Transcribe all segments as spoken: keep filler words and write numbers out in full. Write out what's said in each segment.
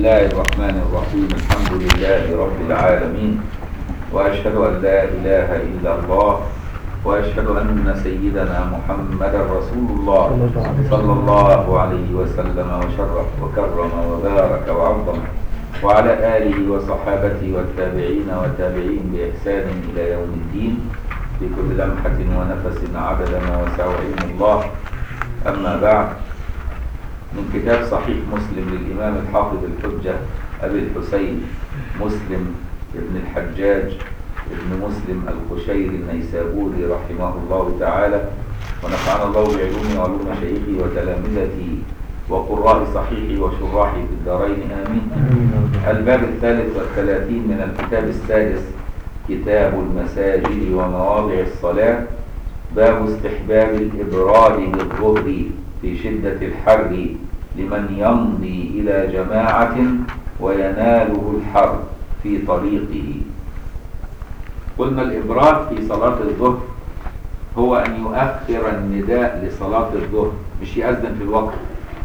الله الرحمن الرحيم. الحمد لله رب العالمين، وأشهد أن لا إله إلا الله، وأشهد أن سيدنا محمد رسول الله صلى الله عليه وسلم وشرف وكرم وبارك وعظم، وعلى آله وصحابته والتابعين والتابعين بإحسان إلى يوم الدين، في كل لمحة ونفس عدد ما وسع علم الله. أما بعد، من كتاب صحيح مسلم للإمام الحافظ الحجة أبي الحسين مسلم ابن الحجاج ابن مسلم القشيري النيسابوري رحمه الله تعالى، ونفعنا الله بعلوم وعلوم شيخي وتلامذتي وقراء صحيحي وشراحي في الدارين آمين. الباب الثالث والثلاثين من الكتاب السادس، كتاب المساجد ومواضع الصلاة. باب استحباب الإبراد بالظهر في شدة الحر لمن يمضي إلى جماعة ويناله الحر في طريقه. قلنا الإبراد في صلاة الظهر هو أن يؤخر النداء لصلاة الظهر، مش يؤذن في الوقت،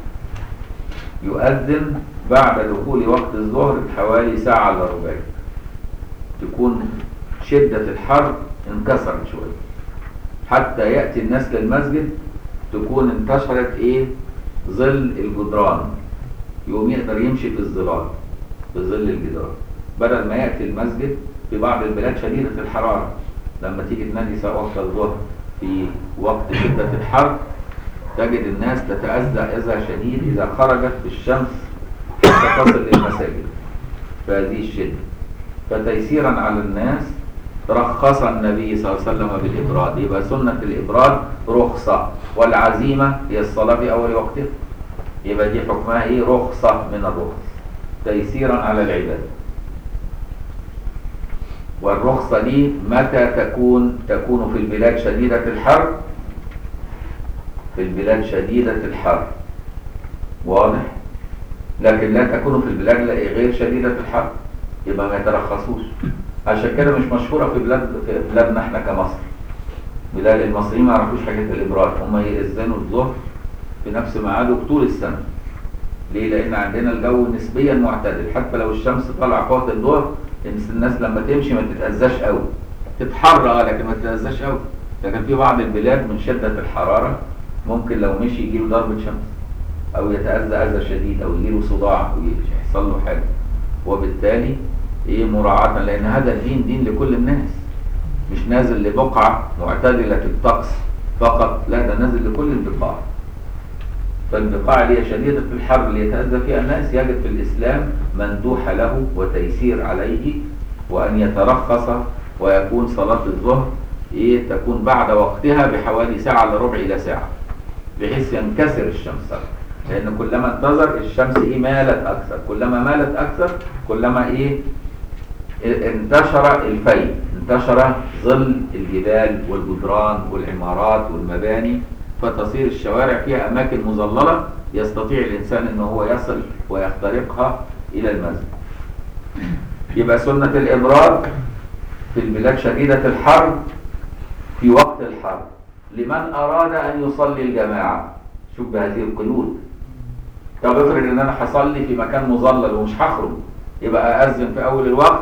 يؤذن بعد دخول وقت الظهر بحوالي ساعة إلا ربع، تكون شدة الحر انكسرت شوية حتى يأتي الناس للمسجد، تكون انتشرت ايه ظل الجدران، يقوم يقدر يمشي في الظلال في ظل الجدران، بدل ما يأتي المسجد. في بعض البلاد شديدة الحرارة، لما تيجي تنادي وقت الظهر في وقت شدة الحر تجد الناس تتأذى أذى شديد إذا خرجت في الشمس حتى تصل للمساجد فهذه الشدة. فتيسيرا على الناس رخص النبي صلى الله عليه وسلم بالإبراد. يبقى سنة الإبراد رخصة، والعزيمة هي الصلاة في أول وقتها، يبقى دي حكمها إيه؟ رخصة من الرخص، تيسيرا على العباد. والرخصة دي متى تكون؟ تكون في البلاد شديدة الحر، في البلاد شديدة الحر، واضح؟ لكن لا تكون في البلاد غير شديدة الحر، يبقى ما يترخصوش. عشان كده مش مشهورة في بلاد في بلادنا احنا كمصر. بلاد المصريين ما يعرفوش حاجة الإبراد، هم يأذنوا الظهر في نفس ميعاده طول السنة. ليه؟ لأن عندنا الجو نسبيا معتدل، حتى لو الشمس طالعة وقت الظهر الناس لما تمشي ما تتأذاش قوي، تتحر اه لكن ما تتأذاش قوي. لكن في بعض البلاد من شدة الحرارة ممكن لو مشي يجيله ضربة شمس، أو يتأذى أذى شديد، أو يجيله صداع، أو يحصل له حاجة. وبالتالي ايه مراعاة، لان هذا الدين دين لكل الناس، مش نازل لبقعة معتدلة الطقس فقط، لا ده نازل لكل البقاع. فالبقاع اللي هي شديدة الحر اللي يتأذى فيها الناس يجب في الإسلام مندوح له وتيسير عليه، وأن يترخص ويكون صلاة الظهر ايه تكون بعد وقتها بحوالي ساعة الا ربع إلى ساعة، بحيث ينكسر الشمس، لأن كلما انتظر الشمس ايه مالت أكثر، كلما مالت أكثر كلما ايه انتشر الفيء، انتشر ظل الجبال والجدران والعمارات والمباني، فتصير الشوارع فيها أماكن مظللة يستطيع الإنسان أنه هو يصل ويخترقها إلى المسجد. يبقى سنة الإبراد في البلاد شديدة الحر في وقت الحر لمن أراد أن يصلي الجماعة. شوف بهذه القيود. طب افرض ان انا هصلي في مكان مظلل ومش هخرج، يبقى أأذن في أول الوقت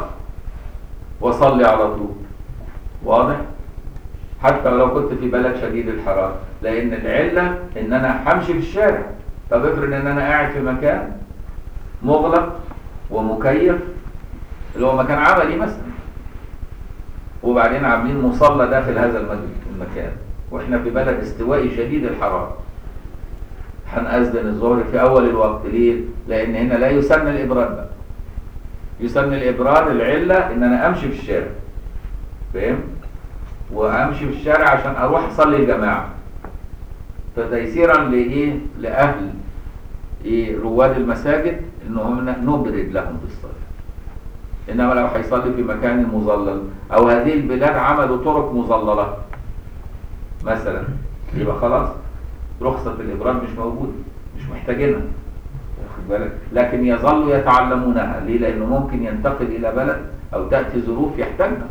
وصلي على طول، واضح؟ حتى لو كنت في بلد شديد الحرارة، لأن العلة إن أنا همشي في الشارع. طب افرض إن أنا قاعد في مكان مغلق ومكيف، اللي هو مكان عملي مثلا، وبعدين عاملين مصلى داخل هذا المكان، وإحنا في بلد استوائي شديد الحرارة، هنأذن الظهر في أول الوقت. ليه؟ لأن هنا لا يسن الإبراد بقى. يسن الإبراد العلة إن أنا أمشي في الشارع، فاهم؟ وأمشي في الشارع عشان أروح أصلي الجماعة، فتيسيرا لإيه؟ لأهل إيه؟ رواد المساجد إنهم نبرد لهم بالصلاة. إنما لو هيصلي في مكان مظلل، أو هذه البلاد عملوا طرق مظللة مثلا، يبقى خلاص رخصة الإبراد مش موجودة، مش محتاجينها، واخد بالك؟ لكن يظلوا يتعلمونها. ليه؟ لأنه ممكن ينتقل إلى بلد أو تأتي ظروف يحتاجها،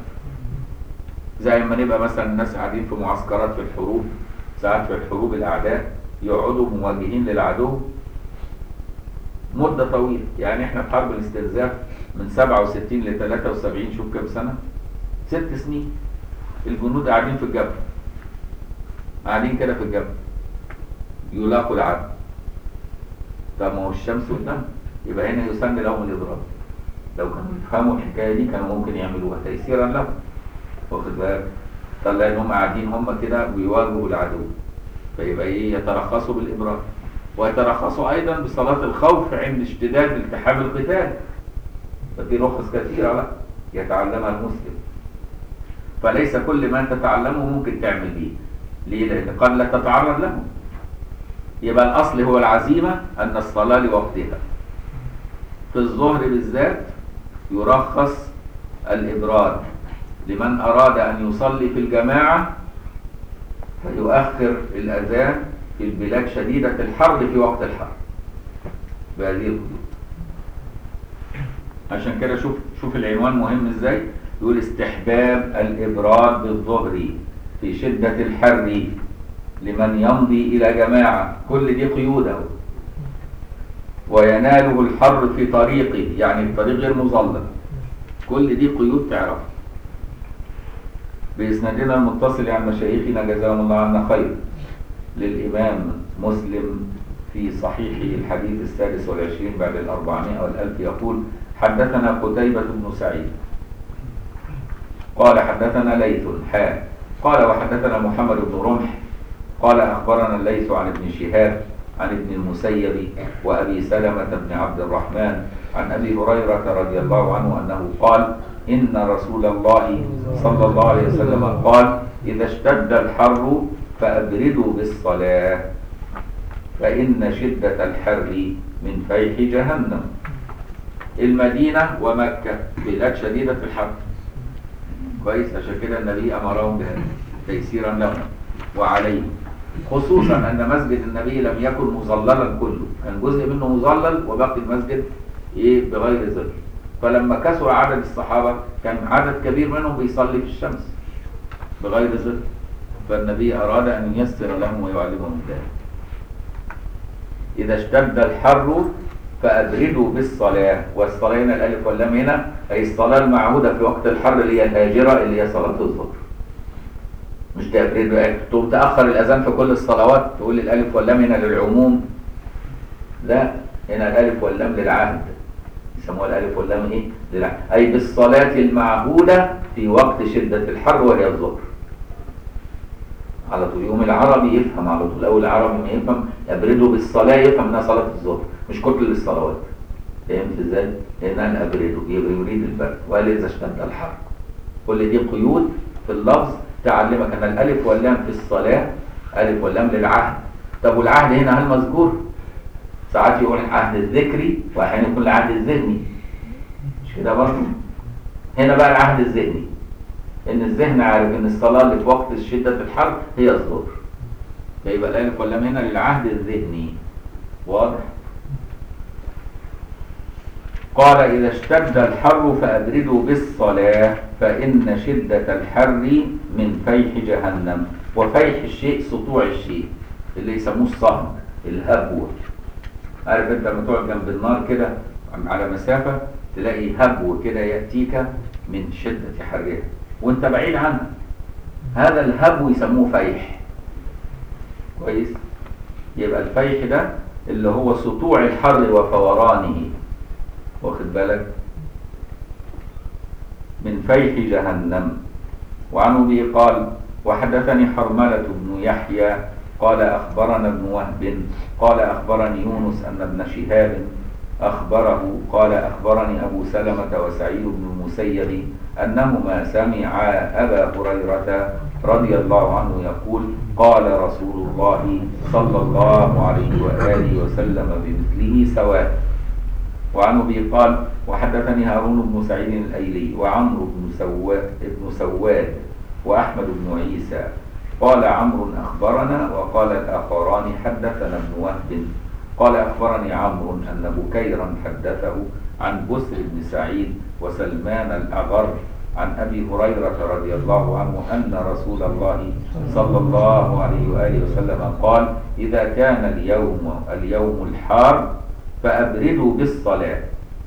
زي ما نبقى مثلا الناس قاعدين في معسكرات في الحروب، ساعات في الحروب الأعداء يقعدوا مواجهين للعدو مدة طويلة. يعني احنا في حرب الاستنزاف من سبعة وستين ل ثلاثة وسبعين، شوف كام سنة، ست سنين. الجنود قاعدين في الجبل، قاعدين كده في الجبل يلاقوا العدو. طب ما هو الشمس قدام، يبقى هنا يسن لهم الاضراب. لو كانوا يفهموا الحكايه دي كانوا ممكن يعملوها تيسيرا لهم، واخد بالك؟ طلع ان هم قاعدين هم كده ويواجهوا العدو، فيبقى ايه؟ يترخصوا بالابراد، ويترخصوا ايضا بصلاه الخوف عند اشتداد التحام القتال. ففي رخص كثيره بقى يتعلمها المسلم. فليس كل ما تتعلمه ممكن تعمل بيه. ليه؟ لان قد لا تتعرض له. يبقى الاصل هو العزيمه ان الصلاه لوقتها. في الظهر بالذات يرخص الابراد لمن اراد ان يصلي في الجماعه، فيؤخر الاذان في البلاد شديده الحر في وقت الحر بهذه الحدود. عشان كده شوف شوف العنوان مهم ازاي. يقول استحباب الابراد بالظهر في شده الحر لمن يمضي الى جماعه. كل دي قيود اهو. ويناله الحر في طريقه، يعني الطريق غير مظلل. كل دي قيود تعرف. بإسنادنا المتصل عن مشايخنا جزاهم الله عنا خير للإمام مسلم في صحيحه الحديث السادس والعشرين بعد الأربعمائة والألف يقول: حدثنا قتيبة بن سعيد قال حدثنا ليث حا قال وحدثنا محمد بن رمح قال أخبرنا الليث عن ابن شهاب عن ابن المسيب وأبي سلمة بن عبد الرحمن عن أبي هريرة رضي الله عنه أنه قال: إن رسول الله صلى الله عليه وسلم قال: إذا اشتد الحر فأبردوا بالصلاة فإن شدة الحر من فيح جهنم. المدينة ومكة بلاد شديدة الحر، كويس؟ عشان كده النبي أمرهم بها تيسيرا لهم وعليه، خصوصا أن مسجد النبي لم يكن مظللا كله، كان جزء منه مظلل وباقي المسجد إيه بغير ظل. فلما كثر عدد الصحابة كان عدد كبير منهم بيصلي في الشمس بغير ظل، فالنبي أراد أن ييسر لهم ويعلمهم ذلك. إذا اشتد الحر فأبردوا بالصلاة، والصلاة هنا الألف واللام هنا أي الصلاة المعهودة في وقت الحر اللي هي الهاجرة اللي هي صلاة الظهر. مش تأبردوا تقوم تأخر الأذان في كل الصلوات تقول الألف واللام هنا للعموم، لا، هنا الألف واللام للعهد، يسموها الألف واللام إيه؟ للعهد، أي بالصلاة المعهودة في وقت شدة الحر وهي الظهر. على طول يوم العربي يفهم على طول، أول العربي ما يفهم أبردوا بالصلاة يفهم إنها صلاة الظهر مش كل الصلوات. فهمت إزاي؟ لأنها أبردوا يريد البرد، وقال إذا اشتد الحر. كل دي قيود في اللفظ تعلمك أن الألف واللام في الصلاة ألف واللام للعهد. طب والعهد هنا هل مذكور؟ ساعات يقول العهد الذكري وأحيانا يكون العهد الذهني، مش كده برضه؟ هنا بقى العهد الذهني، إن الذهن عارف إن الصلاة اللي في وقت شدة الحر هي الظهر، فيبقى الألف واللام هنا للعهد الذهني. واضح؟ قال: إذا اشتد الحر فأبردوا بالصلاة فإن شدة الحر من فيح جهنم. وفيح الشيء سطوع الشيء اللي يسموه الصهد، الهبو. عارف انت لما تقعد جنب النار كده على مسافة تلاقي هبو كده يأتيك من شدة حرها وانت بعيد عنها، هذا الهبو يسموه فيح. كويس؟ يبقى الفيح ده اللي هو سطوع الحر وفورانه، واخد بالك؟ من فيح جهنم. وعن أبي قال: وحدثني حرملة بن يحيى قال أخبرنا ابن وهب قال أخبرني يونس أن ابن شهاب أخبره قال أخبرني أبو سلمة وسعيد بن المسيب أنهما سمعا أبا هريرة رضي الله عنه يقول: قال رسول الله صلى الله عليه وآله وسلم بمثله سواء. وعن أبي قال: وحدثني هارون بن سعيد الأيلي وعمرو بن سواد, بن سواد وأحمد بن عيسى قال عمرو أخبرنا، وقال الآخران حدثنا ابن وهب قال أخبرني عمرو أن بكيرا حدثه عن بسر بن سعيد وسلمان الأغر عن أبي هريرة رضي الله عنه أن رسول الله صلى الله عليه وآله وسلم قال: إذا كان اليوم اليوم الحار فأبردوا بالصلاة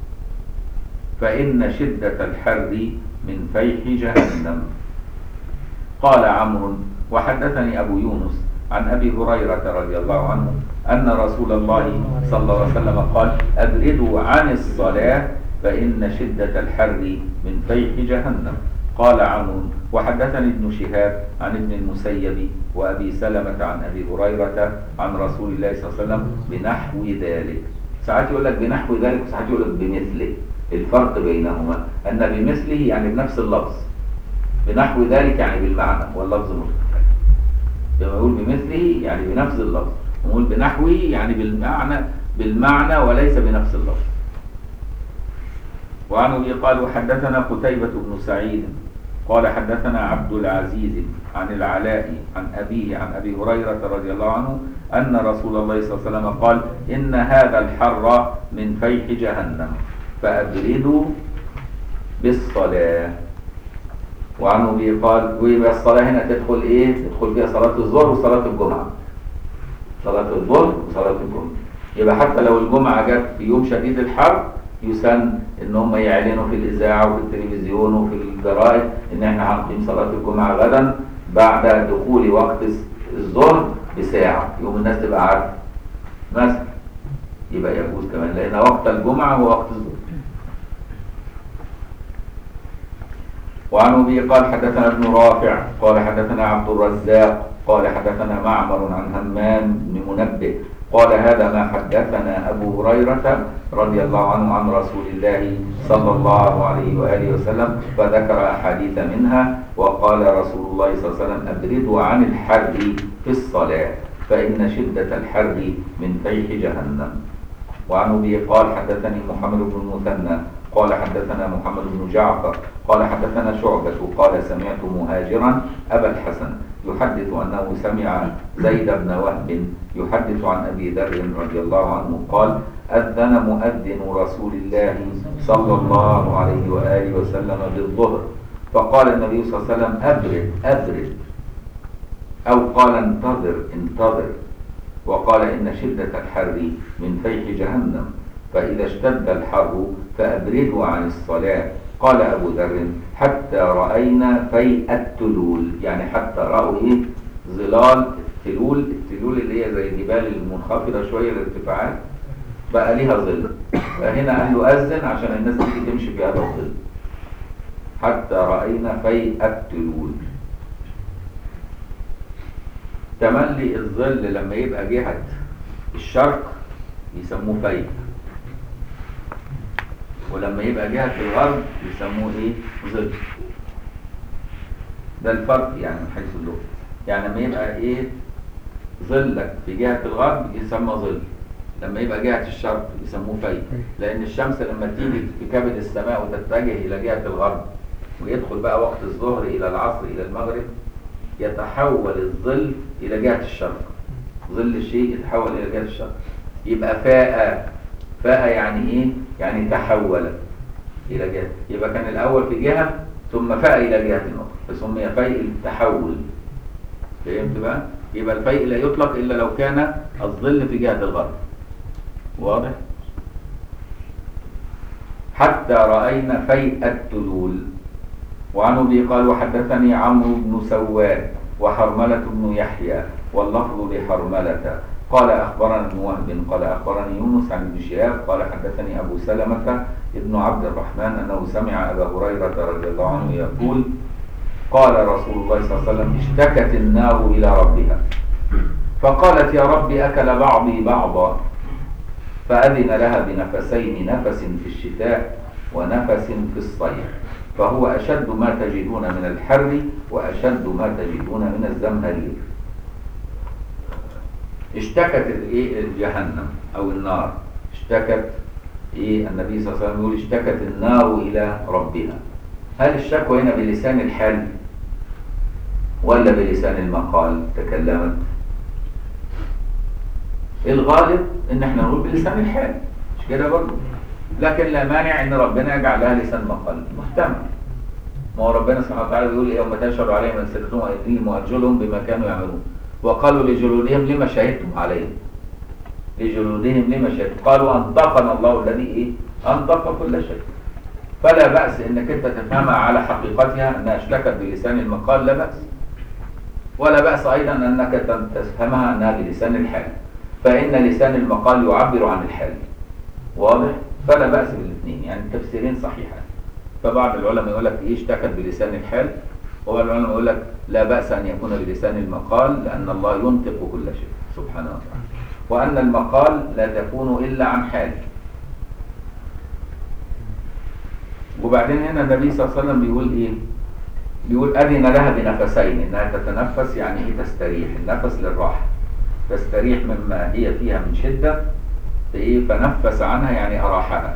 فإن شدة الحر من فيح جهنم. قال عمرو وحدثني أبو يونس عن أبي هريرة رضي الله عنه أن رسول الله صلى الله عليه وسلم قال أبردوا عن الصلاة فإن شدة الحر من فيح جهنم. قال عمرو وحدثني ابن شهاب عن ابن المسيب وأبي سلمة عن أبي هريرة عن رسول الله صلى الله عليه وسلم بنحو ذلك. ساعات يقول لك بنحو ذلك وساعات يقول لك بمثله. الفرق بينهما أن بمثله يعني بنفس اللفظ، بنحو ذلك يعني بالمعنى واللفظ مختلف. لما يقول بمثله يعني بنفس اللفظ، ونقول بنحوه يعني بالمعنى بالمعنى وليس بنفس اللفظ. وعن أبي قال وحدثنا قتيبة بن سعيد قال حدثنا عبد العزيز عن العلاء عن أبيه عن أبي هريرة رضي الله عنه أن رسول الله صلى الله عليه وسلم قال إن هذا الحر من فيح جهنم فأبردوا بالصلاة. وعن أبي قال ويبقى الصلاة هنا تدخل إيه؟ تدخل فيها صلاة الظهر وصلاة الجمعة، صلاة الظهر وصلاة الجمعة. يبقى حتى لو الجمعة جت في يوم شديد الحر يسن ان هم يعلنوا في الاذاعه وفي التلفزيون وفي الجرائد ان احنا هنقيم صلاه الجمعه غدا بعد دخول وقت الظهر بساعه، يوم الناس تبقى عارفه مثلا، يبقى يجوز كمان لان وقت الجمعه هو وقت الظهر. وعن ابي قال حدثنا ابن رافع قال حدثنا عبد الرزاق قال حدثنا معمر عن همام بن منبه قال هذا ما حدثنا أبو هريرة رضي الله عنه عن رسول الله صلى الله عليه وآله وسلم فذكر أحاديث منها. وقال رسول الله صلى الله عليه وسلم أبردوا عن الحر في الصلاة فإن شدة الحر من فيح جهنم. وعن أبي قال حدثني محمد بن المثنى قال حدثنا محمد بن جعفر قال حدثنا شعبة قال سمعت مهاجرا أبا الحسن يحدث أنه سمع زيد بن وهب يحدث عن أبي ذر رضي الله عنه قال أذن مؤذن رسول الله صلى الله عليه وآله وسلم بالظهر فقال النبي صلى الله عليه وسلم أبرد أبرد أو قال انتظر انتظر وقال إن شدة الحر من فيح جهنم فإذا اشتد الحر فأبردوا عن الصلاة. قال أبو ذر حتى رأينا فيء التلول، يعني حتى رأوا إيه؟ ظلال التلول، التلول اللي هي زي الجبال المنخفضة شوية الارتفاعات بقى ليها ظل، فهنا قال له أذن عشان الناس تيجي تمشي في هذا الظل. حتى رأينا فيء التلول. تملي الظل لما يبقى جهة الشرق يسموه فيء، ولما يبقى جهة الغرب يسموه ايه؟ ظل. ده الفرق يعني من حيث اللغة. يعني لما يبقى ايه؟ ظلك في جهة الغرب يسمى ظل، لما يبقى جهة الشرق يسموه فيء، لأن الشمس لما تيجي في كبد السماء وتتجه إلى جهة الغرب ويدخل بقى وقت الظهر إلى العصر إلى المغرب يتحول الظل إلى جهة الشرق، ظل الشيء يتحول إلى جهة الشرق، يبقى فاء. فاء يعني ايه؟ يعني تحول الى جهه، يبقى كان الاول في جهه ثم فاء الى جهه اخرى فسمي فيء التحول. فهمت بقى؟ يبقى الفيء لا يطلق الا لو كان الظل في جهه الغرب. واضح؟ حتى راينا فيء التلول. وعن ابي قال وحدثني عمرو بن سواد وحرمله بن يحيى واللفظ لحرمله قال أخبرنا ابن وهب قال أخبرني يونس عن ابن شهاب قال حدثني أبو سلمة ابن عبد الرحمن أنه سمع أبا هريرة رضي الله عنه يقول قال رسول الله صلى الله عليه وسلم اشتكت النار إلى ربها فقالت يا رب أكل بعضي بعضا فأذن لها بنفسين، نفس في الشتاء ونفس في الصيف، فهو أشد ما تجدون من الحر وأشد ما تجدون من الزمهرير. اشتكت الايه الجهنم او النار، اشتكت ايه؟ النبي صلى الله عليه وسلم يقول اشتكت النار الى ربها. هل الشكوى هنا بلسان الحال ولا بلسان المقال تكلمت؟ الغالب ان احنا نقول بلسان الحال، مش كده برضه؟ لكن لا مانع ان ربنا يجعل لها لسان مقال، محتمل. ما هو ربنا سبحانه وتعالى بيقول يوم تشهد عليهم ألسنتهم وأيديهم وأرجلهم بما كانوا يعملون وقالوا لجلودهم لما شهدتم عليهم. لجلودهم لما شهدوا قالوا أنطقنا الله الذي إيه أنطق كل شيء. فلا بأس إنك أنت تفهمها على حقيقتها أنها اشتكت بلسان المقال، لا بأس. ولا بأس أيضا أنك تفهمها أنها بلسان الحال، فإن لسان المقال يعبر عن الحال، واضح؟ فلا بأس بالاثنين، يعني التفسيرين صحيحان. فبعض العلماء يقول لك إيه اشتكت بلسان الحال، وبعض العلماء يقول لك لا بأس أن يكون بلسان المقال، لأن الله ينطق كل شيء سبحانه وتعالى، وأن المقال لا تكون إلا عن حال. وبعدين هنا النبي صلى الله عليه وسلم بيقول إيه؟ بيقول أذن لها بنفسين، إنها تتنفس يعني إيه تستريح، النفس للراحة، تستريح مما هي فيها من شدة، إيه فنفس عنها يعني أراحها.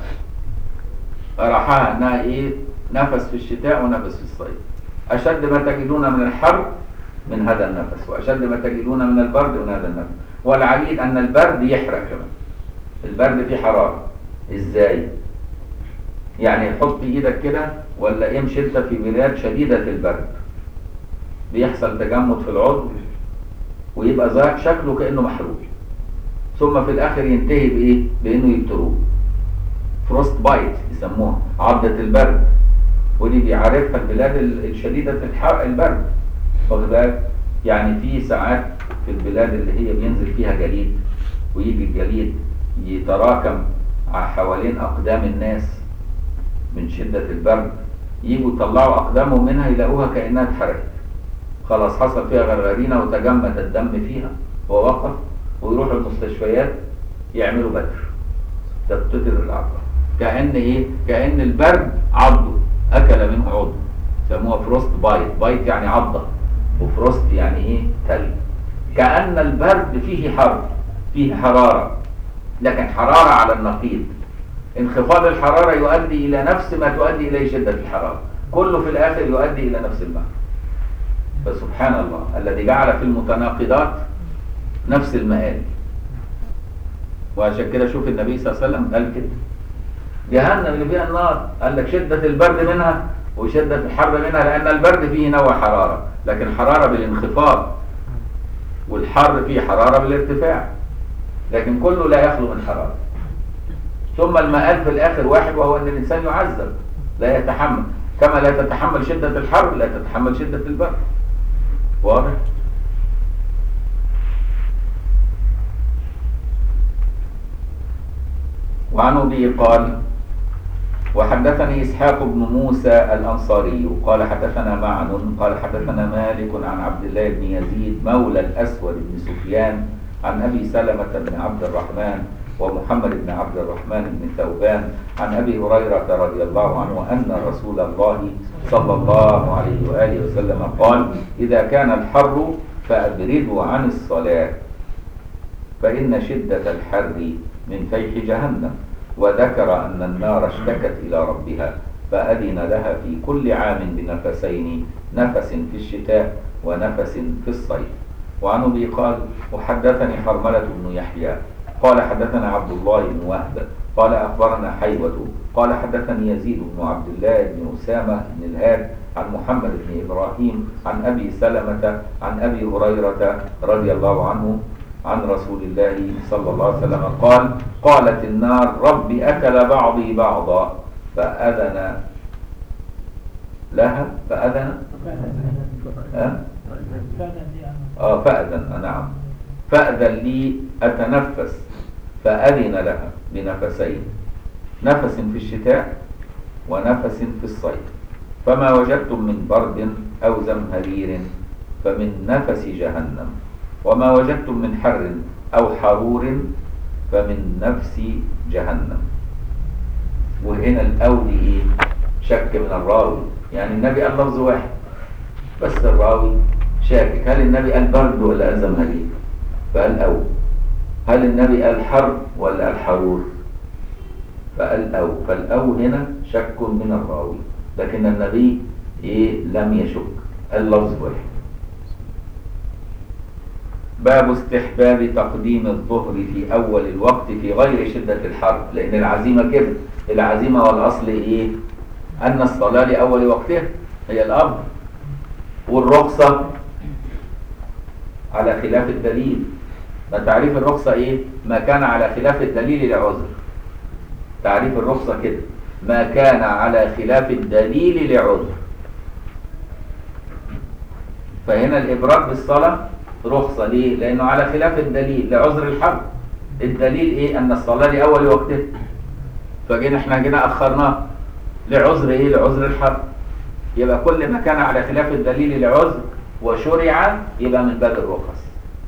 أراحها أنها إيه نفس في الشتاء ونفس في الصيف. أشد ما تجدون من الحر من هذا النفس، وأشد ما تجدون من البرد من هذا النفس. والعجيب أن البرد يحرق كمان، البرد فيه حرارة. إزاي؟ يعني حط إيدك كده ولا امشي أنت في بلاد شديدة البرد، بيحصل تجمد في العضو ويبقى ذاك شكله كأنه محروق، ثم في الآخر ينتهي بإيه؟ بإنه يبتروه. فروست بايت يسموها، عضة البرد، ودي بيعرفها البلاد الشديدة الحر البرد. واخد بالك؟ يعني في ساعات في البلاد اللي هي بينزل فيها جليد، ويجي الجليد يتراكم حوالين أقدام الناس من شدة البرد، يجوا يطلعوا أقدامهم منها يلاقوها كأنها اتحرقت، خلاص حصل فيها غرغرينة وتجمد الدم فيها ووقف، ويروحوا المستشفيات يعملوا بتر، تبتتر الأعضاء، كأن إيه؟ كأن البرد عضه، أكل منه عضو، سموها فروست بايت، بايت يعني عضة، وفروست يعني إيه؟ تلج. كأن البرد فيه حر، فيه حرارة، لكن حرارة على النقيض. انخفاض الحرارة يؤدي إلى نفس ما تؤدي إليه شدة الحرارة، كله في الآخر يؤدي إلى نفس المعنى. فسبحان الله الذي جعل في المتناقضات نفس المآل. وعشان كده شوف النبي صلى الله عليه وسلم قال كده جهنم اللي فيها النار، قال لك شدة البرد منها وشدة الحر منها، لأن البرد فيه نوع حرارة، لكن حرارة بالانخفاض، والحر فيه حرارة بالارتفاع، لكن كله لا يخلو من حرارة. ثم المآل في الآخر واحد، وهو أن الإنسان يعذب لا يتحمل، كما لا تتحمل شدة الحر لا تتحمل شدة البرد. واضح؟ وعن أبي قال وحدثني إسحاق بن موسى الأنصاري قال حدثنا معن قال حدثنا مالك عن عبد الله بن يزيد مولى الأسود بن سفيان عن أبي سلمة بن عبد الرحمن ومحمد بن عبد الرحمن بن ثوبان عن أبي هريرة رضي الله عنه أن رسول الله صلى الله عليه وآله وسلم قال إذا كان الحر فأبردوا عن الصلاة فإن شدة الحر من فيح جهنم، وذكر أن النار اشتكت إلى ربها فأذن لها في كل عام بنفسين، نفس في الشتاء ونفس في الصيف. وعن أبي قال وحدثني حرملة بن يحيى قال حدثنا عبد الله بن وهب قال أخبرنا حيوة قال حدثني يزيد بن عبد الله بن أسامة بن الهاد عن محمد بن إبراهيم عن أبي سلمة عن أبي هريرة رضي الله عنه عن رسول الله صلى الله عليه وسلم قال قالت النار ربي أكل بعضي بعضا فأذن لها فأذن أه؟ آه فأذن نعم فأذن لي أتنفس فأذن لها بنفسين، نفس في الشتاء ونفس في الصيف، فما وجدتم من برد أو زمهرير فمن نفس جهنم، وما وجدتم من حر أو حرور فمن نفس جهنم. وهنا الأول إيه؟ شك من الراوي، يعني النبي قال لفظ واحد بس الراوي شاكك، هل النبي قال برد ولا قال زمهرير؟ فقال أو. هل النبي قال حر ولا قال حرور؟ فقال أو. فالأو هنا شك من الراوي، لكن النبي إيه لم يشك، قال لفظ واحد. باب استحباب تقديم الظهر في أول الوقت في غير شدة الحر، لأن العزيمة كده، العزيمة والأصل إيه؟ أن الصلاة لأول وقتها هي الأمر، والرخصة على خلاف الدليل، فتعريف الرخصة ايه؟ ما كان على خلاف الدليل لعذر. تعريف الرخصة كده، ما كان على خلاف الدليل لعذر. فهنا الإبراد بالصلاة رخصة ليه؟ لأنه على خلاف الدليل لعذر الحرب. الدليل ايه؟ أن الصلاة لأول وقتها، فجينا احنا جينا أخرناه لعذر ايه؟ لعذر الحرب. يبقى كل ما كان على خلاف الدليل لعذر وشرع يبقى من باب الرخص.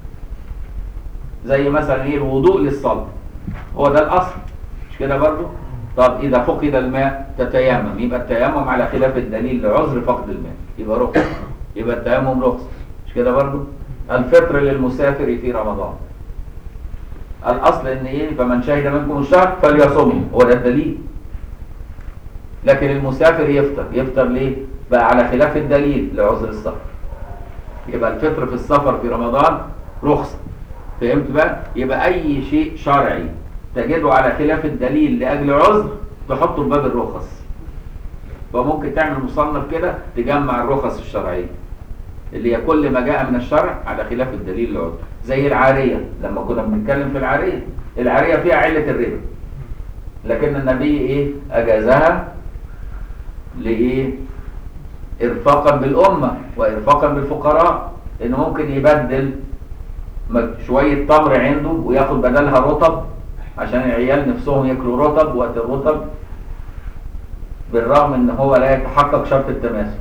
زي مثلا ايه؟ الوضوء للصلاة، هو ده الأصل، مش كده برضو؟ طب إذا فقد الماء تتيمم، يبقى التيمم على خلاف الدليل لعذر فقد الماء، يبقى رخص، يبقى التيمم رخص، مش كده برضو؟ الفطر للمسافر في رمضان، الأصل إن إيه؟ فمن شهد منكم الشهر فليصوم، هو ده الدليل. لكن المسافر يفطر، يفطر ليه؟ بقى على خلاف الدليل لعذر السفر. يبقى الفطر في السفر في رمضان رخصة. فهمت بقى؟ يبقى أي شيء شرعي تجده على خلاف الدليل لأجل عذر تحطه في باب الرخص. فممكن تعمل مصنف كده تجمع الرخص الشرعية اللي هي كل ما جاء من الشرع على خلاف الدليل لعذر. زي العارية، لما كنا بنتكلم في العارية، العارية فيها علة الربا، لكن النبي إيه؟ أجازها لإيه؟ إرفاقا بالأمة وإرفاقا بالفقراء، إنه ممكن يبدل شوية تمر عنده وياخد بدلها رطب عشان العيال نفسهم ياكلوا رطب وقت الرطب، بالرغم ان هو لا يتحقق شرط التماثل.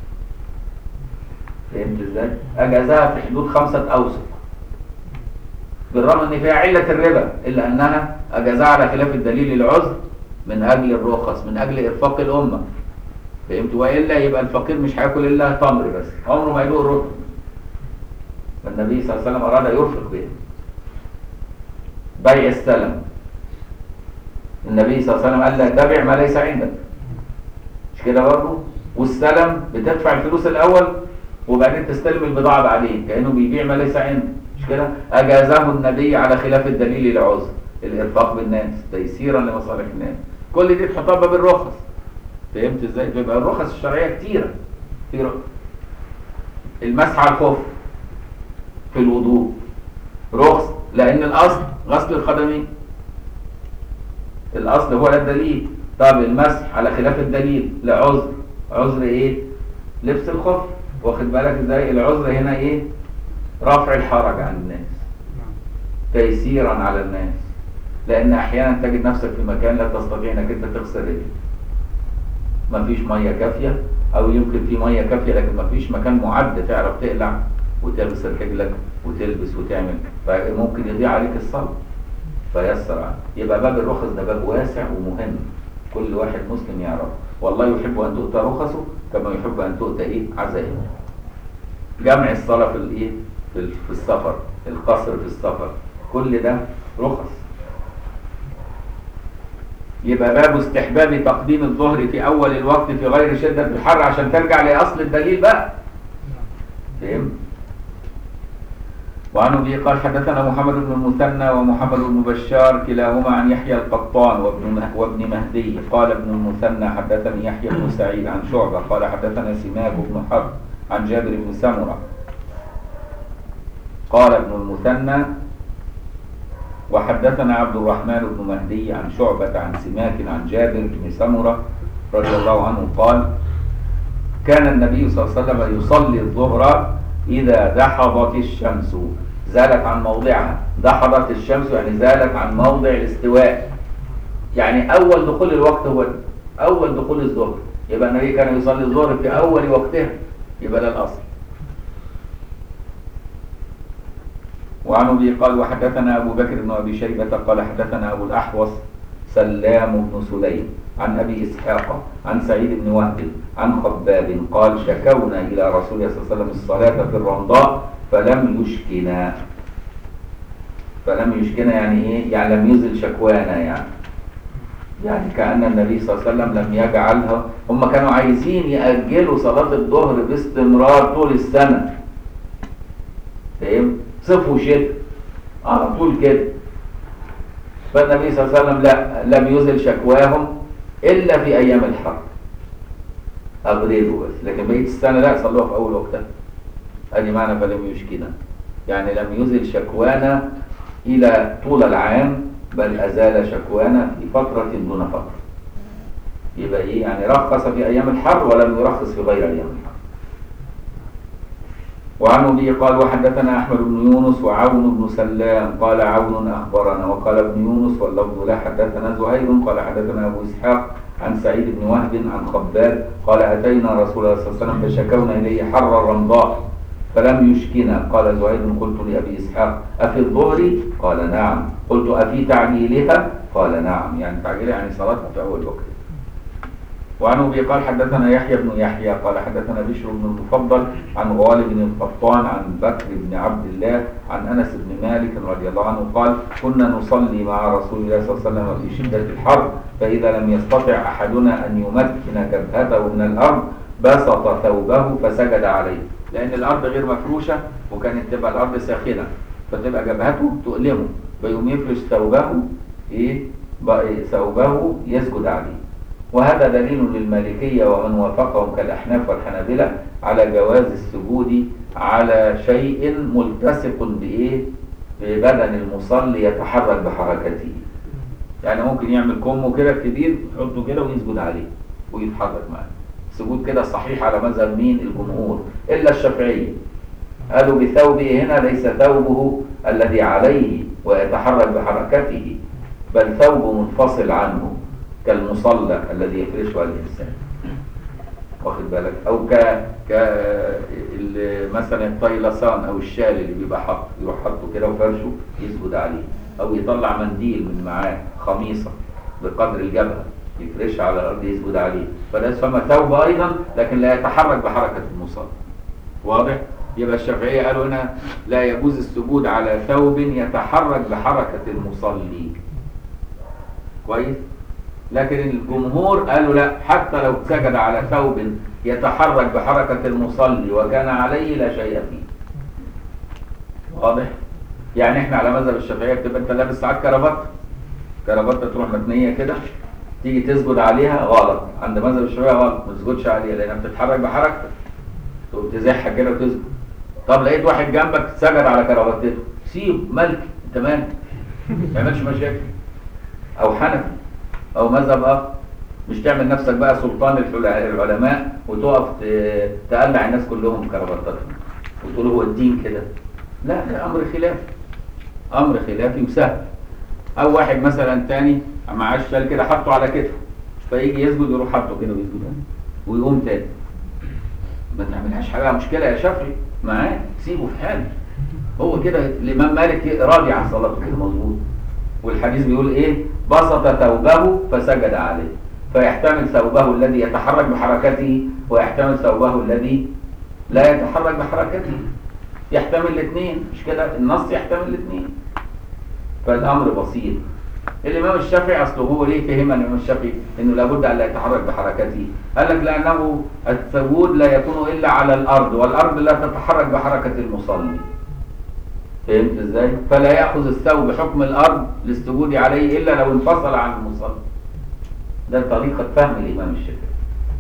فهمت ازاي؟ اجازها في حدود خمسة اوسق، بالرغم ان فيها علة الربا، الا انها اجازها على خلاف الدليل العذر من اجل الرخص، من اجل ارفاق الامة. فهمت؟ والا يبقى الفقير مش هياكل الا تمر بس، عمره ما يدوق الرطب. فالنبي صلى الله عليه وسلم اراد يرفق به. بيع السلم، النبي صلى الله عليه وسلم قال لا تبع ما ليس عندك، مش كده برضه؟ والسلم بتدفع الفلوس الاول وبعدين تستلم البضاعه بعدين، كانه بيبيع ما ليس عنده، مش كده؟ اجازه النبي على خلاف الدليل لعذر، الارفاق بالناس تيسيرا لمصالح الناس. كل دي تحطها باب الرخص. فهمت ازاي؟ بيبقى الرخص الشرعيه كتيره. في رخص المسح على الخف في الوضوء رخص، لان الاصل غسل القدمين، الاصل هو الدليل. طب المسح على خلاف الدليل لعذر، عذر ايه؟ لبس الخف. واخد بالك ازاي؟ العذر هنا ايه؟ رفع الحرج عن الناس، تيسيرا على الناس، لان احيانا تجد نفسك في مكان لا تستطيع انك انت تغسل رجلك، مفيش ميه كافيه، او يمكن في ميه كافيه لكن مفيش مكان معد تعرف تقلع وتغسل رجلك وتلبس وتعمل، فممكن يضيع عليك الصلاه. فيسر عنه. يبقى باب الرخص ده باب واسع ومهم، كل واحد مسلم يعرف. والله يحب ان تؤتى رخصه كما يحب ان تؤتى ايه؟ عزائمه. جمع الصلاه في الايه؟ في السفر، القصر في السفر، كل ده رخص. يبقى باب استحباب تقديم الظهر في اول الوقت في غير شده الحر، عشان ترجع لاصل الدليل بقى. فهمت؟ وعن ابي قال حدثنا محمد بن المثنى ومحمد بن بشار كلاهما عن يحيى القطان وابن وابن مهدي. قال ابن المثنى حدثني يحيى بن سعيد عن شعبة قال حدثنا سماك بن حرب عن جابر بن سمرة. قال ابن المثنى وحدثنا عبد الرحمن بن مهدي عن شعبة عن سماك عن جابر بن سمرة رضي الله عنه قال كان النبي صلى الله عليه وسلم يصلي الظهر إذا دحضت الشمس، زالت عن موضعها. دحضت الشمس يعني زالت عن موضع الاستواء، يعني أول دخول الوقت هو أول دخول الظهر. يبقى النبي كان يصلي الظهر في أول وقتها، يبقى ده الأصل. وعن أبي قال وحدثنا أبو بكر بن أبي شيبة قال حدثنا أبو الأحوص سلام بن سليم عن أبي إسحاق عن سعيد بن وهب عن خباب قال شكونا إلى رسول الله صلى الله عليه وسلم الصلاة في الرمضاء فلم يشكنا. فلم يشكنا يعني إيه؟ يعني لم يزل شكوانا، يعني يعني كأن النبي صلى الله عليه وسلم لم يجعلها. هم كانوا عايزين يأجلوا صلاة الظهر باستمرار طول السنة، فاهم؟ صيف وشتاء على طول كده. فالنبي صلى الله عليه وسلم لا لم يزل شكواهم إلا في أيام الحر، أبردوا بس، لكن بقية السنة لا صلوها في أول وقتها. أدي معنى فلم يشكنا، يعني لم يزل شكوانا إلى طول العام، بل أزال شكوانا في فترة دون فترة. يبقى إيه يعني؟ رخص في أيام الحر ولم يرخص في غير أيام الحر. وعن أبي قال وحدثنا أحمد بن يونس وعون بن سلام قال عون أخبرنا، وقال ابن يونس واللفظ لا حدثنا زهير قال حدثنا أبو إسحاق عن سعيد بن وهب عن خباب قال أتينا رسول الله صلى الله عليه وسلم فشكونا إليه حر الرمضاء فلم يشكنا. قال زهير قلت لأبي إسحاق أفي الظهر؟ قال نعم. قلت أفي تعجيلها؟ قال نعم، يعني تعجيلها يعني صلاتها في أول وقت. وعن أبي قال حدثنا يحيى بن يحيى قال حدثنا بشر بن المفضل عن غالب بن القطان عن بكر بن عبد الله عن أنس بن مالك رضي الله عنه قال كنا نصلي مع رسول الله صلى الله عليه وسلم في شدة الحر، فإذا لم يستطع أحدنا أن يمكن جبهته من الأرض بسط ثوبه فسجد عليه، لأن الأرض غير مفروشة وكانت تبقى الأرض ساخنة فتبقى جبهته تؤلمه، فيقوم يفرش ثوبه إيه ثوبه يسجد عليه. وهذا دليل للمالكية ومن وافقهم كالأحناف والحنابلة على جواز السجود على شيء ملتصق بإيه؟ ببدن المصلي يتحرك بحركته. يعني ممكن يعمل كمه كده كبير يحطه كده ويسجد عليه ويتحرك معه. السجود كده صحيح على مذهب مين؟ الجمهور، إلا الشافعية قالوا بثوبه هنا ليس ثوبه الذي عليه ويتحرك بحركته، بل ثوب منفصل عنه كالمصلى الذي يفرشه الإنسان، واخد بالك؟ أو ك ك مثلا الطيلسان أو الشال اللي بيبقى حط يروح حطه كده وفرشه يسجد عليه، أو يطلع منديل من معاه خميصة بقدر الجبهة يفرشها على الأرض يسجد عليه، فده يسمى ثوب أيضا لكن لا يتحرك بحركة المصلى. واضح؟ يبقى الشافعية قالوا هنا لا يجوز السجود على ثوب يتحرك بحركة المصلي. كويس؟ لكن الجمهور قالوا لا، حتى لو سجد على ثوب يتحرك بحركة المصلي وكان عليه لا شيء فيه. واضح؟ يعني احنا على مذهب الشافعية بتبقى انت لابس ساعات كرافته كرافته تروح متنية كده تيجي تسجد عليها غلط، عند مذهب الشافعية غلط، ما تسجدش عليها لانها بتتحرك بحركتك، تقوم تزحها كده وتسجد. طب لقيت واحد جنبك سجد على كرافتته، سيب ملك انت مالك، ما يعملش مشاكل. او حنفي او مذهب اخر، مش تعمل نفسك بقى سلطان العلماء وتقف تقلع الناس كلهم بكرافتاتهم وتقول هو الدين كده. لا، ده امر خلافي، امر خلافي وسهل. او واحد مثلا تاني معاه الشال كده حطه على كتفه فيجي يسجد يروح حاطه كده ويسجد ويقوم تاني، ما تعملهاش حاجه مشكله يا شافعي معاه، سيبه في حاله. هو كده الامام مالك راضي عن صلاته كده مظبوط. والحديث بيقول ايه؟ بسط ثوبه فسجد عليه، فيحتمل ثوبه الذي يتحرك بحركته ويحتمل ثوبه الذي لا يتحرك بحركته، يحتمل الاثنين، مش كده؟ النص يحتمل الاثنين، فالامر بسيط. الامام الشافعي اصله هو ليه فهم الامام الشافعي انه لابد ان لا يتحرك بحركته؟ قال لك لانه السجود لا يكون الا على الارض، والارض لا تتحرك بحركه المصلي. فهمت ازاي؟ فلا ياخذ الثوب بحكم الارض للسجود عليه الا لو انفصل عن المصلي. ده طريقه فهم الامام الشافعي.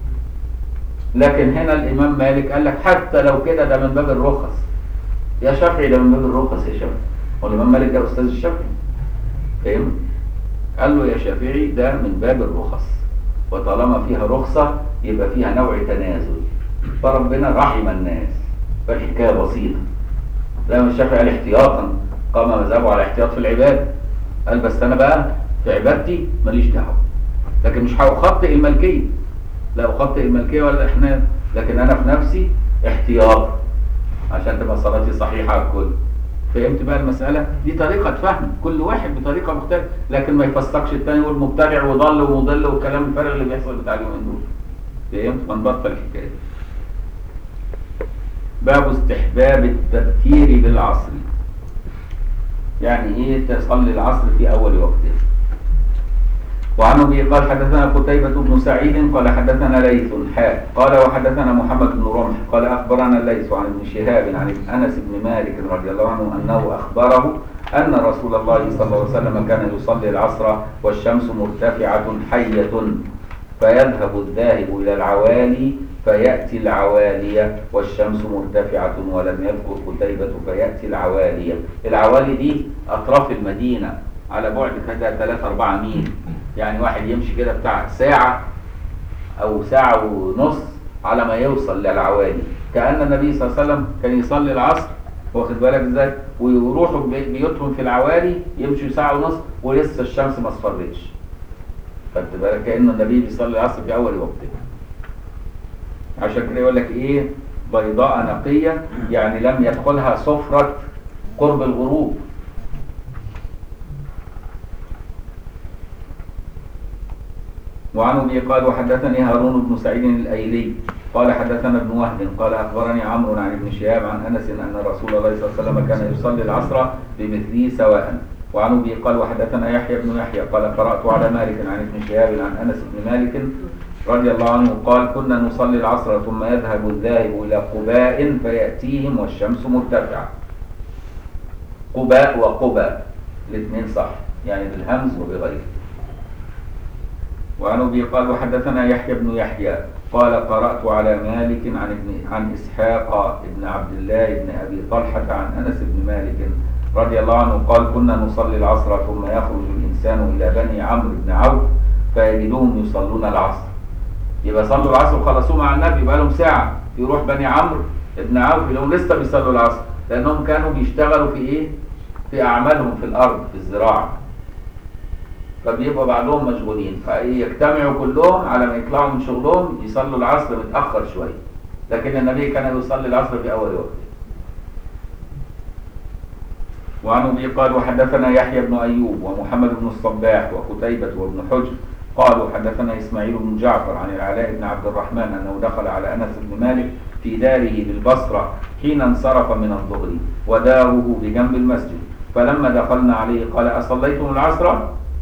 لكن هنا الامام مالك قال لك حتى لو كده ده من باب الرخص. يا شافعي ده من باب الرخص يا شافعي. والامام مالك ده استاذ الشافعي. فهم؟ قال له يا شافعي ده من باب الرخص، وطالما فيها رخصه يبقى فيها نوع تنازل، فربنا رحم الناس، فالحكايه بسيطه. الإمام الشافعي قال احتياطا، قام مذهبه على احتياط في العباده، قال بس انا بقى في عبادتي ماليش دعوه، لكن مش هخطئ الملكيه، لا اخطئ الملكيه ولا الاحناف، لكن انا في نفسي احتياط عشان تبقى صلاتي صحيحه على الكل. فهمت بقى المساله؟ دي طريقه فهم، كل واحد بطريقه مختلفه، لكن ما يفسقش الثاني يقول مبتدع وضل ومضل والكلام الفارغ اللي بيحصل بتاع اليومين دول. فهمت؟ فنبطل الحكايه. باب استحباب التبكير بالعصر، يعني ايه تصلي العصر في اول وقته. وعن ابي قال حدثنا قتيبة بن سعيد قال حدثنا ليث حاء قال وحدثنا محمد بن رمح قال اخبرنا الليث عن ابن شهاب عن انس بن مالك رضي الله عنه انه اخبره ان رسول الله صلى الله عليه وسلم كان يصلي العصر والشمس مرتفعة حية، فيذهب الذاهب إلى العوالي فيأتي العوالية والشمس مرتفعة. ولم يذكر قتيبة فيأتي العوالية. العوالي دي أطراف المدينة على بعد كده ثلاثة أربعة ميل، يعني واحد يمشي كده بتاع ساعة أو ساعة ونص على ما يوصل للعوالي. كأن النبي صلى الله عليه وسلم كان يصلي العصر، واخد بالك ازاي، ويروحوا بيوتهم في العوالي يمشوا ساعة ونص ولسه الشمس ما اصفرتش. خدت بالك كأن النبي بيصلي العصر في أول وقته. عشان كده يقول لك ايه بيضاء نقية، يعني لم يدخلها صفرة قرب الغروب. وعن ابي قال وحدثني هارون بن سعيد الايلي قال حدثنا ابن وهب قال اخبرني عمرو عن ابن شهاب عن انس ان رسول الله صلى الله عليه وسلم كان يصلي العصر بمثله سواء. وعن ابي قال وحدثنا يحيى بن يحيى قال قرات على مالك عن ابن شهاب عن انس بن مالك رضي الله عنه قال كنا نصلي العصر ثم يذهب الذاهب الى قباء فياتيهم والشمس مرتفعه. قباء وقباء الاثنين صح، يعني بالهمز وبغيره. وعن ابي قال وحدثنا يحيى بن يحيى قال قرات على مالك عن ابن عن اسحاق بن عبد الله بن ابي طلحه عن انس بن مالك رضي الله عنه قال كنا نصلي العصر ثم يخرج الانسان الى بني عمرو بن عوف فيجدهم يصلون العصر. يبقى صلوا العصر وخلصوه مع النبي بقى لهم ساعه، يروح بني عمرو بن عوف يلاقيهم لسه بيصلوا العصر، لانهم كانوا بيشتغلوا في ايه؟ في اعمالهم في الارض في الزراعه. فبيبقى بعضهم مشغولين فيجتمعوا كلهم على ما يطلعوا من شغلهم يصلوا العصر متاخر شويه، لكن النبي كان يصلي العصر في اول وقت. وعن ابي قال وحدثنا يحيى بن ايوب ومحمد بن الصباح وقتيبة وابن حجر قالوا حدثنا اسماعيل بن جعفر عن العلاء بن عبد الرحمن انه دخل على انس بن مالك في داره بالبصره حين انصرف من الظهر وداره بجنب المسجد، فلما دخلنا عليه قال اصليتم العصر؟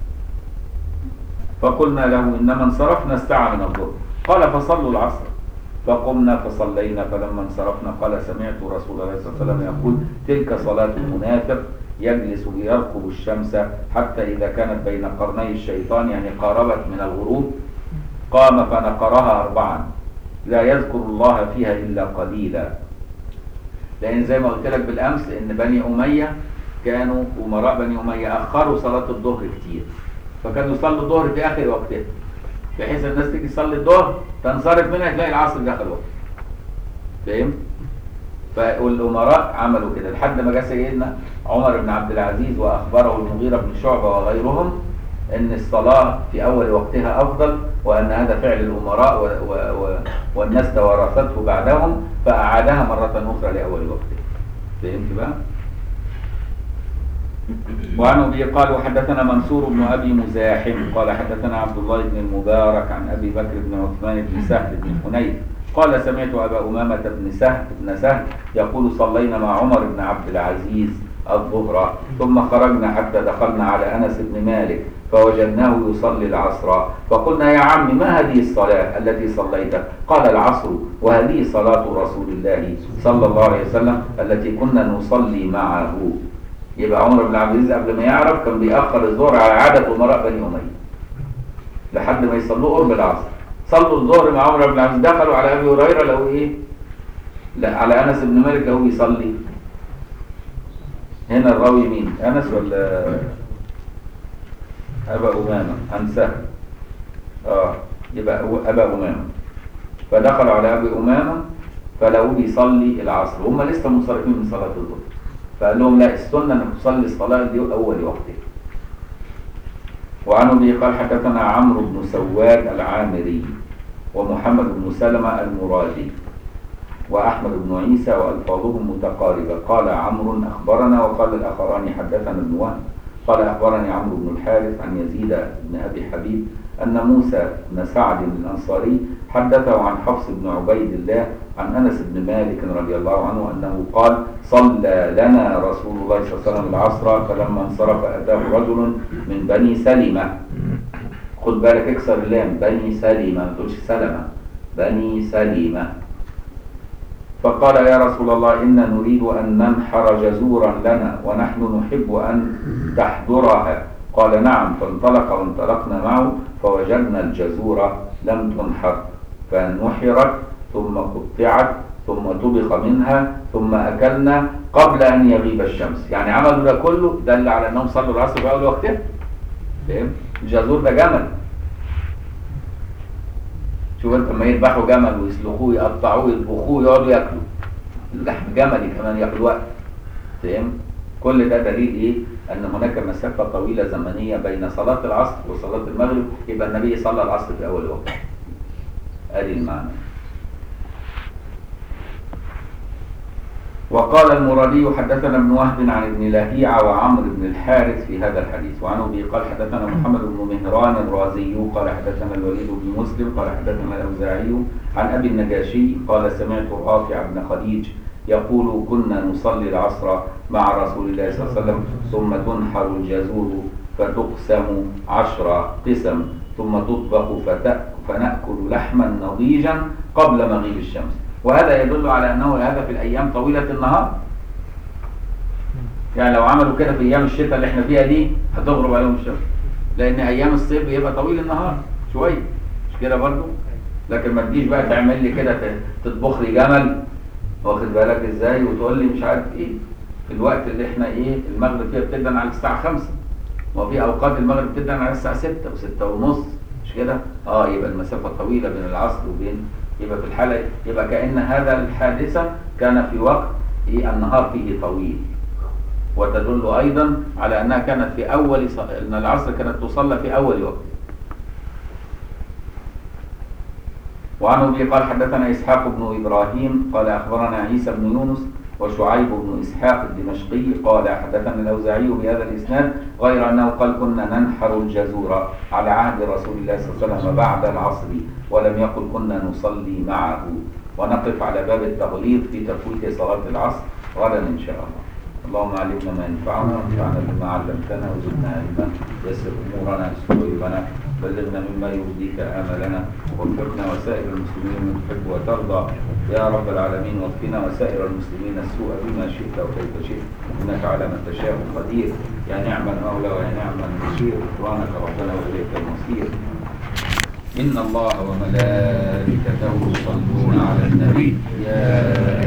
فقلنا له انما انصرفنا الساعه من الظهر. قال فصلوا العصر. فقمنا فصلينا، فلما انصرفنا قال سمعت رسول الله صلى الله عليه وسلم يقول تلك صلاة المنافق يجلس يرقب الشمس حتى إذا كانت بين قرني الشيطان، يعني قاربت من الغروب، قام فنقرها أربعا لا يذكر الله فيها إلا قليلا. لأن زي ما قلت لك بالأمس إن بني أمية كانوا أمراء بني أمية أخروا صلاة الظهر كتير، فكانوا يصلوا الظهر في آخر وقتها بحيث الناس تيجي تصلي الظهر تنصرف منها تلاقي العصر دخل وقت. فاهم؟ فالأمراء عملوا كده لحد ما جاء سيدنا عمر بن عبد العزيز وأخبره المغيرة بن شعبة وغيرهم أن الصلاة في أول وقتها أفضل، وأن هذا فعل الأمراء و و و والناس توارثته بعدهم، فأعادها مرة أخرى لأول وقتها. فهمت بقى؟ وعن ابي قال وحدثنا منصور بن ابي مزاحم قال حدثنا عبد الله بن المبارك عن ابي بكر بن عثمان بن سهل بن حنيف قال سمعت ابا امامه بن سهل بن سهل يقول صلينا مع عمر بن عبد العزيز الظهر ثم خرجنا حتى دخلنا على انس بن مالك فوجدناه يصلي العصر، فقلنا يا عم ما هذه الصلاه التي صليتها؟ قال العصر، وهذه صلاه رسول الله صلى الله عليه وسلم التي كنا نصلي معه. يبقى عمر بن عبد العزيز قبل ما يعرف كان بيأخر الظهر على عادة أمراء بني أمية لحد ما يصلوا قرب العصر. صلوا الظهر مع عمر بن عبد العزيز، دخلوا على أبي هريرة لو إيه؟ لا على أنس بن مالك لو بيصلي. هنا الراوي مين؟ أنس ولا أبا أمامة؟ عن سهل. آه يبقى أبا أمامة. فدخلوا على أبي أمامة فلقوه بيصلي العصر، هم لسه منصرفين من صلاة الظهر. فقال لهم لا السنه انك تصلي الصلاه دي اول وقتها. وعن ابي قال حدثنا عمرو بن سواد العامري ومحمد بن سلمة المرادي واحمد بن عيسى والفاظهم متقاربه. قال عمرو اخبرنا وقال الاخران حدثنا ابن وهب قال اخبرني عمرو بن الحارث عن يزيد بن ابي حبيب ان موسى بن سعد الانصاري حدثه عن حفص بن عبيد الله عن انس بن مالك رضي الله عنه انه قال صلى لنا رسول الله صلى الله عليه وسلم العصر فلما انصرف اتاه رجل من بني سلمة. خد بالك اكسر اللام، بني سلمة ما تقولش سلمة، بني سلمة. فقال يا رسول الله إنا نريد أن ننحر جزورا لنا ونحن نحب أن تحضرها قال نعم. فانطلق وانطلقنا معه فوجدنا الجزورة لم تنحر فنحرت ثم قطعت ثم طبخ منها ثم أكلنا قبل أن يغيب الشمس. يعني عملوا ده كله دل على أنهم صلوا العصر في أول وقتها. فاهم؟ الجزور ده جمل. شوف انت لما يذبحوا جمل ويسلخوه يقطعوه يطبخوه يقعدوا ياكلوا اللحم جملي كمان ياخد وقت. فاهم؟ كل ده دليل ايه؟ ان هناك مسافه طويله زمنيه بين صلاه العصر وصلاه المغرب، يبقى النبي صلى العصر في اول وقت. ادي المعنى. وقال المرادي حدثنا ابن وهب عن ابن لهيعة وعمرو بن الحارث في هذا الحديث. وعن ابي قال حدثنا محمد بن مهران الرازي قال حدثنا الوليد بن مسلم قال حدثنا الاوزاعي عن ابي النجاشي قال سمعت رافع بن خديج يقول كنا نصلي العصر مع رسول الله صلى الله عليه وسلم ثم تنحر الجزور فتقسم عشر قسم ثم تطبخ فنأكل لحما نضيجا قبل مغيب الشمس. وهذا يدل على أنه هذا في الأيام طويلة النهار. يعني لو عملوا كده في أيام الشتاء اللي احنا فيها دي هتغرب عليهم الشمس، لأن أيام الصيف بيبقى طويل النهار شوية، مش كده برضو؟ لكن ما تجيش بقى تعمل لي كده تطبخ لي جمل، واخد بالك ازاي، وتقول لي مش عارف ايه في الوقت اللي احنا ايه المغرب فيها بتبدأ على الساعة خمسة، وفي أوقات المغرب بتبدأ على الساعة ستة وستة ونص، مش كده؟ اه يبقى المسافة طويلة بين العصر وبين، يبقى في الحالة يبقى كأن هذا الحادثة كان في وقت إيه النهار فيه طويل، وتدل أيضا على أنها كانت في أول ص... أن العصر كانت تصلى في أول وقت. وعن أبي قال حدثنا إسحاق بن إبراهيم قال أخبرنا عيسى بن يونس وشعيب بن إسحاق الدمشقي قال حدثنا الأوزاعي بهذا الإسناد غير أنه قال كنا ننحر الجزور على عهد رسول الله صلى الله عليه وسلم بعد العصر، ولم يقل كنا نصلي معه. ونقف على باب التغليظ في تفويت صلاة العصر غدا إن شاء الله. اللهم علمنا ما ينفعنا وانفعنا بما علمتنا وزدنا علما، يسر أمورنا يسر قلوبنا، بلغنا مما يرضيك آملنا، ووفقنا وسائر المسلمين من تحب وترضى يا رب العالمين، واكفنا وسائر المسلمين السوء بما شئت وكيف شئت، إنك على ما تشاء قدير. يا نعم المولى ويا نعم النصير، غفرانك ربنا وإليك المصير. إن الله وملائكته يصلون على النبي يا